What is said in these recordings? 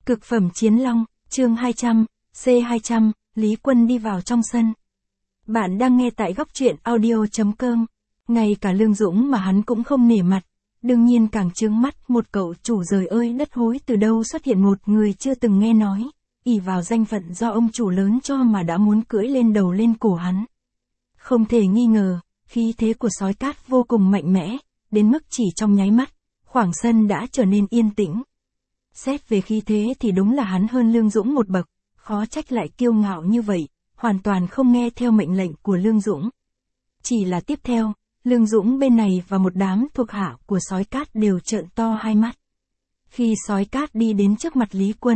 Cực phẩm chiến long, chương 200, C200, Lý Quân đi vào trong sân. Bạn đang nghe tại góc truyện audio.com. Ngay cả Lương Dũng mà hắn cũng không nể mặt. Đương nhiên càng trướng mắt một cậu chủ rời ơi đất hối từ đâu xuất hiện một người chưa từng nghe nói. Ỷ vào danh phận do ông chủ lớn cho mà đã muốn cưỡi lên đầu lên cổ hắn. Không thể nghi ngờ, khí thế của sói cát vô cùng mạnh mẽ, đến mức chỉ trong nháy mắt, khoảng sân đã trở nên yên tĩnh. Xét về khí thế thì đúng là hắn hơn Lương Dũng một bậc, khó trách lại kiêu ngạo như vậy, hoàn toàn không nghe theo mệnh lệnh của Lương Dũng. Chỉ là tiếp theo, Lương Dũng bên này và một đám thuộc hạ của sói cát đều trợn to hai mắt. Khi sói cát đi đến trước mặt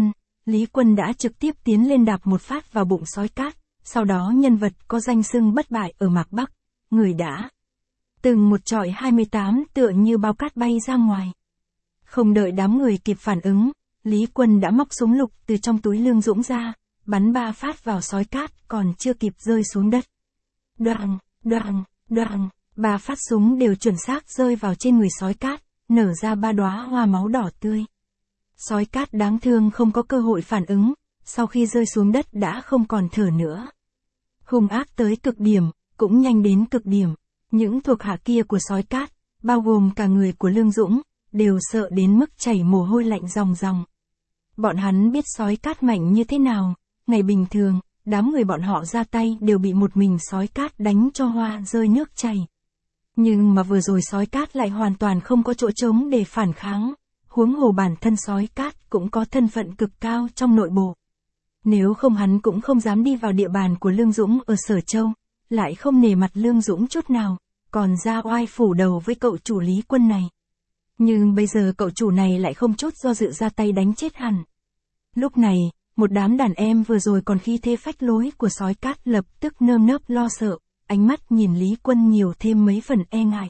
Lý Quân đã trực tiếp tiến lên đạp một phát vào bụng sói cát, sau đó nhân vật có danh xưng bất bại ở Mạc Bắc, người đã từng một chọi 28 tựa như bao cát bay ra ngoài. Không đợi đám người kịp phản ứng, Lý Quân đã móc súng lục từ trong túi Lương Dũng ra, bắn 3 phát vào sói cát còn chưa kịp rơi xuống đất. Đoàng, đoàng, đoàng, 3 phát súng đều chuẩn xác rơi vào trên người sói cát, nở ra 3 đóa hoa máu đỏ tươi. Sói cát đáng thương không có cơ hội phản ứng, sau khi rơi xuống đất đã không còn thở nữa. Hung ác tới cực điểm, cũng nhanh đến cực điểm. Những thuộc hạ kia của sói cát, bao gồm cả người của Lương Dũng, đều sợ đến mức chảy mồ hôi lạnh ròng ròng. Bọn hắn biết sói cát mạnh như thế nào, ngày bình thường, đám người bọn họ ra tay đều bị một mình sói cát đánh cho hoa rơi nước chảy. Nhưng mà vừa rồi sói cát lại hoàn toàn không có chỗ trống để phản kháng, huống hồ bản thân sói cát cũng có thân phận cực cao trong nội bộ. Nếu không hắn cũng không dám đi vào địa bàn của Lương Dũng ở Sở Châu, lại không nể mặt Lương Dũng chút nào, còn ra oai phủ đầu với cậu chủ Lý Quân này. Nhưng bây giờ cậu chủ này lại không chút do dự ra tay đánh chết hẳn. Lúc này, một đám đàn em vừa rồi còn khí thế phách lối của sói cát lập tức nơm nớp lo sợ, ánh mắt nhìn Lý Quân nhiều thêm mấy phần e ngại.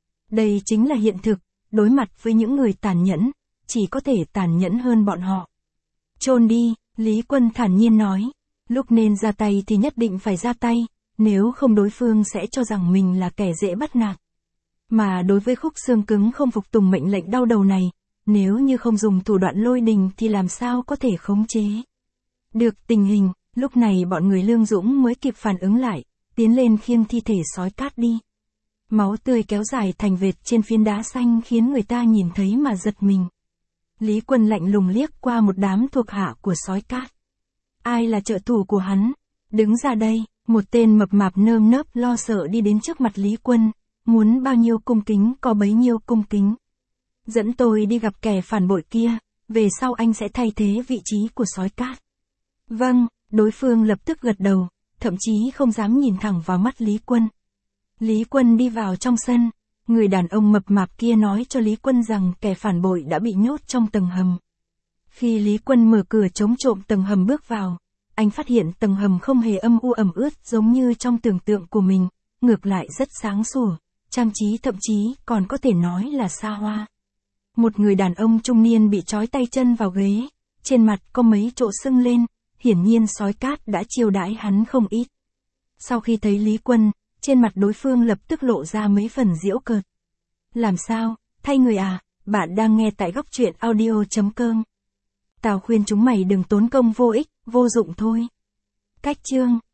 Đây chính là hiện thực, đối mặt với những người tàn nhẫn, chỉ có thể tàn nhẫn hơn bọn họ. Chôn đi, Lý Quân thản nhiên nói, lúc nên ra tay thì nhất định phải ra tay, nếu không đối phương sẽ cho rằng mình là kẻ dễ bắt nạt. Mà đối với khúc xương cứng không phục tùng mệnh lệnh đau đầu này, nếu như không dùng thủ đoạn lôi đình thì làm sao có thể khống chế được tình hình. Lúc này bọn người Lương Dũng mới kịp phản ứng lại, tiến lên khiêng thi thể sói cát đi. Máu tươi kéo dài thành vệt trên phiến đá xanh khiến người ta nhìn thấy mà giật mình. Lý Quân lạnh lùng liếc qua một đám thuộc hạ của sói cát. Ai là trợ thủ của hắn? Đứng ra đây, một tên mập mạp nơm nớp lo sợ đi đến trước mặt Lý Quân, muốn bao nhiêu cung kính có bấy nhiêu cung kính. Dẫn tôi đi gặp kẻ phản bội kia, về sau anh sẽ thay thế vị trí của sói cát. Vâng, đối phương lập tức gật đầu, thậm chí không dám nhìn thẳng vào mắt Lý Quân. Lý Quân đi vào trong sân, người đàn ông mập mạp kia nói cho Lý Quân rằng kẻ phản bội đã bị nhốt trong tầng hầm. Khi Lý Quân mở cửa chống trộm tầng hầm bước vào, anh phát hiện tầng hầm không hề âm u ẩm ướt giống như trong tưởng tượng của mình, ngược lại rất sáng sủa, trang trí thậm chí còn có thể nói là xa hoa. Một người đàn ông trung niên bị trói tay chân vào ghế, trên mặt có mấy chỗ sưng lên, hiển nhiên sói cát đã chiêu đãi hắn không ít. Sau khi thấy Lý Quân, trên mặt đối phương lập tức lộ ra mấy phần giễu cợt. Làm sao, thay người à, bạn đang nghe tại góc truyện audio.com. Tao khuyên chúng mày đừng tốn công vô ích, vô dụng thôi. Cách chương